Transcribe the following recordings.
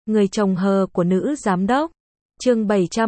Người chồng hờ của nữ giám đốc. Chương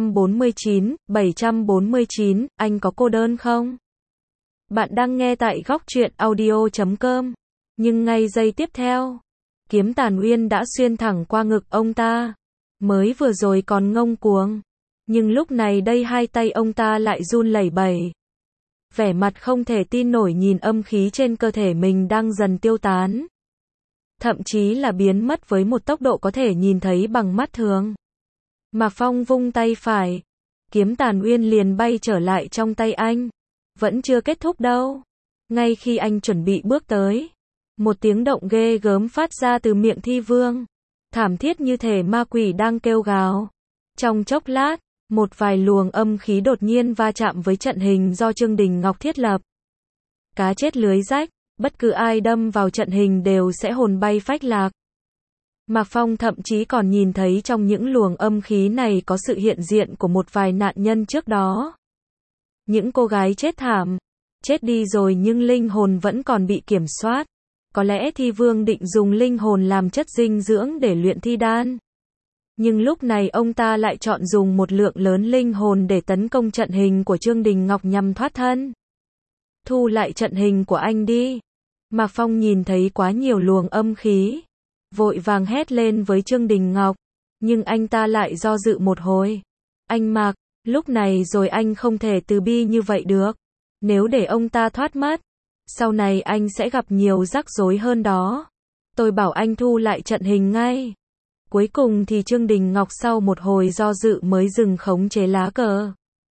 749, anh có cô đơn không? Bạn đang nghe tại góc truyện audio.com. Nhưng ngay giây tiếp theo, kiếm Tàn Uyên đã xuyên thẳng qua ngực ông ta. Mới vừa rồi còn ngông cuồng, nhưng lúc này đây hai tay ông ta lại run lẩy bẩy. Vẻ mặt không thể tin nổi nhìn âm khí trên cơ thể mình đang dần tiêu tán. Thậm chí là biến mất với một tốc độ có thể nhìn thấy bằng mắt thường. Mạc Phong vung tay phải, kiếm Tàn Uyên liền bay trở lại trong tay anh. Vẫn chưa kết thúc đâu. Ngay khi anh chuẩn bị bước tới, một tiếng động ghê gớm phát ra từ miệng Thi Vương. Thảm thiết như thể ma quỷ đang kêu gào. Trong chốc lát, một vài luồng âm khí đột nhiên va chạm với trận hình do Trương Đình Ngọc thiết lập. Cá chết lưới rách, bất cứ ai đâm vào trận hình đều sẽ hồn bay phách lạc. Mạc Phong thậm chí còn nhìn thấy trong những luồng âm khí này có sự hiện diện của một vài nạn nhân trước đó. Những cô gái chết thảm, chết đi rồi nhưng linh hồn vẫn còn bị kiểm soát. Có lẽ Thi Vương định dùng linh hồn làm chất dinh dưỡng để luyện thi đan. Nhưng lúc này ông ta lại chọn dùng một lượng lớn linh hồn để tấn công trận hình của Trương Đình Ngọc nhằm thoát thân. Thu lại trận hình của anh đi. Mạc Phong nhìn thấy quá nhiều luồng âm khí, vội vàng hét lên với Trương Đình Ngọc, nhưng anh ta lại do dự một hồi. Anh Mạc, lúc này rồi anh không thể từ bi như vậy được. Nếu để ông ta thoát mất, sau này anh sẽ gặp nhiều rắc rối hơn đó. Tôi bảo anh thu lại trận hình ngay. Cuối cùng thì Trương Đình Ngọc sau một hồi do dự mới dừng khống chế lá cờ.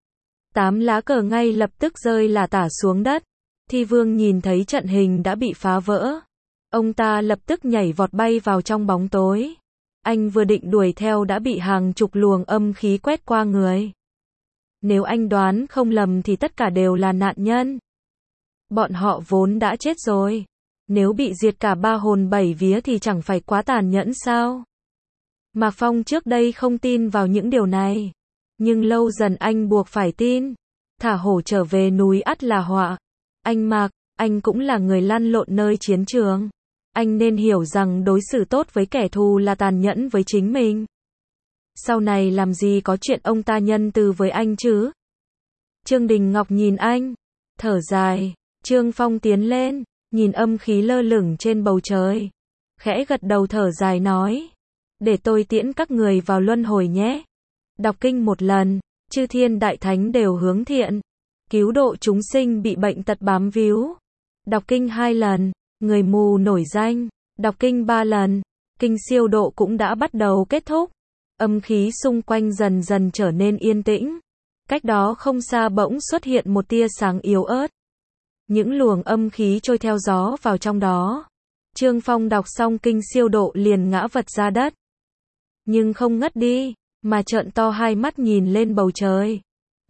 8 lá cờ ngay lập tức rơi lả tả xuống đất. Thi Vương nhìn thấy trận hình đã bị phá vỡ. Ông ta lập tức nhảy vọt bay vào trong bóng tối. Anh vừa định đuổi theo đã bị hàng chục luồng âm khí quét qua người. Nếu anh đoán không lầm thì tất cả đều là nạn nhân. Bọn họ vốn đã chết rồi. Nếu bị diệt cả 3 hồn 7 vía thì chẳng phải quá tàn nhẫn sao? Mạc Phong trước đây không tin vào những điều này. Nhưng lâu dần anh buộc phải tin. Thả hổ trở về núi ắt là họa. Anh Mạc, anh cũng là người lăn lộn nơi chiến trường. Anh nên hiểu rằng đối xử tốt với kẻ thù là tàn nhẫn với chính mình. Sau này làm gì có chuyện ông ta nhân từ với anh chứ? Trương Đình Ngọc nhìn anh, thở dài. Trương Phong tiến lên, nhìn âm khí lơ lửng trên bầu trời. Khẽ gật đầu thở dài nói. Để tôi tiễn các người vào luân hồi nhé. Đọc kinh một lần, chư thiên đại thánh đều hướng thiện. Cứu độ chúng sinh bị bệnh tật bám víu. Đọc kinh 2 lần, người mù nổi danh. Đọc kinh 3 lần, kinh siêu độ cũng đã bắt đầu kết thúc. Âm khí xung quanh dần dần trở nên yên tĩnh. Cách đó không xa bỗng xuất hiện một tia sáng yếu ớt. Những luồng âm khí trôi theo gió vào trong đó. Trương Phong đọc xong kinh siêu độ liền ngã vật ra đất. Nhưng không ngất đi, mà trợn to hai mắt nhìn lên bầu trời.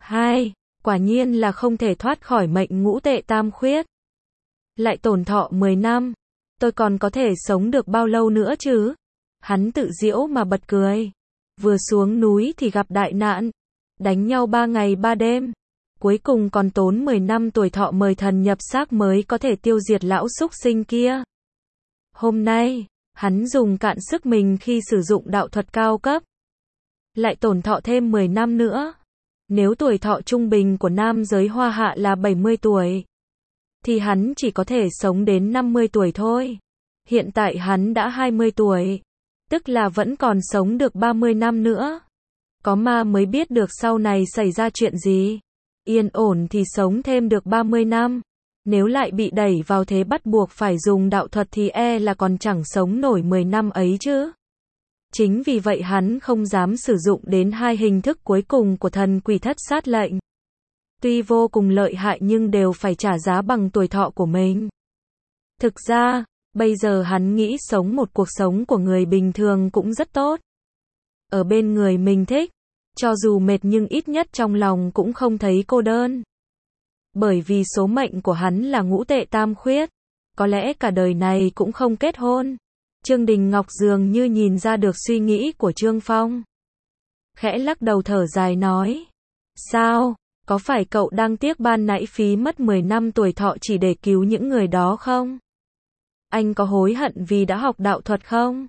Quả nhiên là không thể thoát khỏi mệnh ngũ tệ tam khuyết. Lại tổn thọ 10 năm. Tôi còn có thể sống được bao lâu nữa chứ? Hắn tự giễu mà bật cười. Vừa xuống núi thì gặp đại nạn. Đánh nhau 3 ngày 3 đêm. Cuối cùng còn tốn 10 năm tuổi thọ mời thần nhập xác mới có thể tiêu diệt lão súc sinh kia. Hôm nay, hắn dùng cạn sức mình khi sử dụng đạo thuật cao cấp. Lại tổn thọ thêm 10 năm nữa. Nếu tuổi thọ trung bình của nam giới Hoa Hạ là 70 tuổi, thì hắn chỉ có thể sống đến 50 tuổi thôi. Hiện tại hắn đã 20 tuổi, tức là vẫn còn sống được 30 năm nữa. Có ma mới biết được sau này xảy ra chuyện gì. Yên ổn thì sống thêm được 30 năm. Nếu lại bị đẩy vào thế bắt buộc phải dùng đạo thuật thì là còn chẳng sống nổi 10 năm ấy chứ. Chính vì vậy hắn không dám sử dụng đến 2 hình thức cuối cùng của thần quỷ thất sát lệnh. Tuy vô cùng lợi hại nhưng đều phải trả giá bằng tuổi thọ của mình. Thực ra, bây giờ hắn nghĩ sống một cuộc sống của người bình thường cũng rất tốt. Ở bên người mình thích, cho dù mệt nhưng ít nhất trong lòng cũng không thấy cô đơn. Bởi vì số mệnh của hắn là ngũ tệ tam khuyết, có lẽ cả đời này cũng không kết hôn. Trương Đình Ngọc dường như nhìn ra được suy nghĩ của Trương Phong. Khẽ lắc đầu thở dài nói. Sao, có phải cậu đang tiếc ban nãy phí mất 10 năm tuổi thọ chỉ để cứu những người đó không? Anh có hối hận vì đã học đạo thuật không?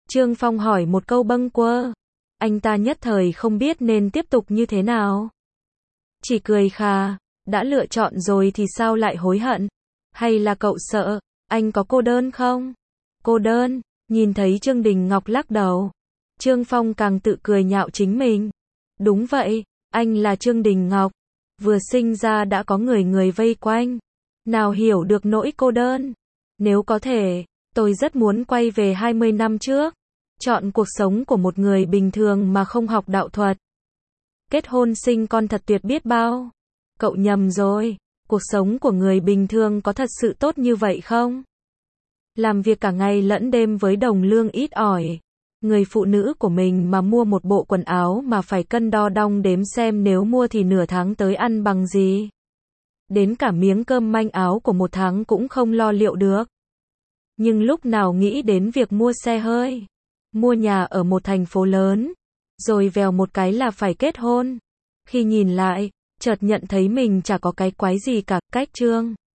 Trương Phong hỏi một câu bâng quơ. Anh ta nhất thời không biết nên tiếp tục như thế nào. Chỉ cười khà, đã lựa chọn rồi thì sao lại hối hận? Hay là cậu sợ, anh có cô đơn không? Cô đơn, nhìn thấy Trương Đình Ngọc lắc đầu. Trương Phong càng tự cười nhạo chính mình. Đúng vậy, anh là Trương Đình Ngọc. Vừa sinh ra đã có người vây quanh. Nào hiểu được nỗi cô đơn. Nếu có thể, tôi rất muốn quay về 20 năm trước. Chọn cuộc sống của một người bình thường mà không học đạo thuật. Kết hôn sinh con thật tuyệt biết bao. Cậu nhầm rồi, cuộc sống của người bình thường có thật sự tốt như vậy không? Làm việc cả ngày lẫn đêm với đồng lương ít ỏi. Người phụ nữ của mình mà mua một bộ quần áo mà phải cân đo đong đếm xem nếu mua thì nửa tháng tới ăn bằng gì. Đến cả miếng cơm manh áo của một tháng cũng không lo liệu được. Nhưng lúc nào nghĩ đến việc mua xe hơi, mua nhà ở một thành phố lớn, rồi vèo một cái là phải kết hôn. Khi nhìn lại, chợt nhận thấy mình chả có cái quái gì cả, cách Trương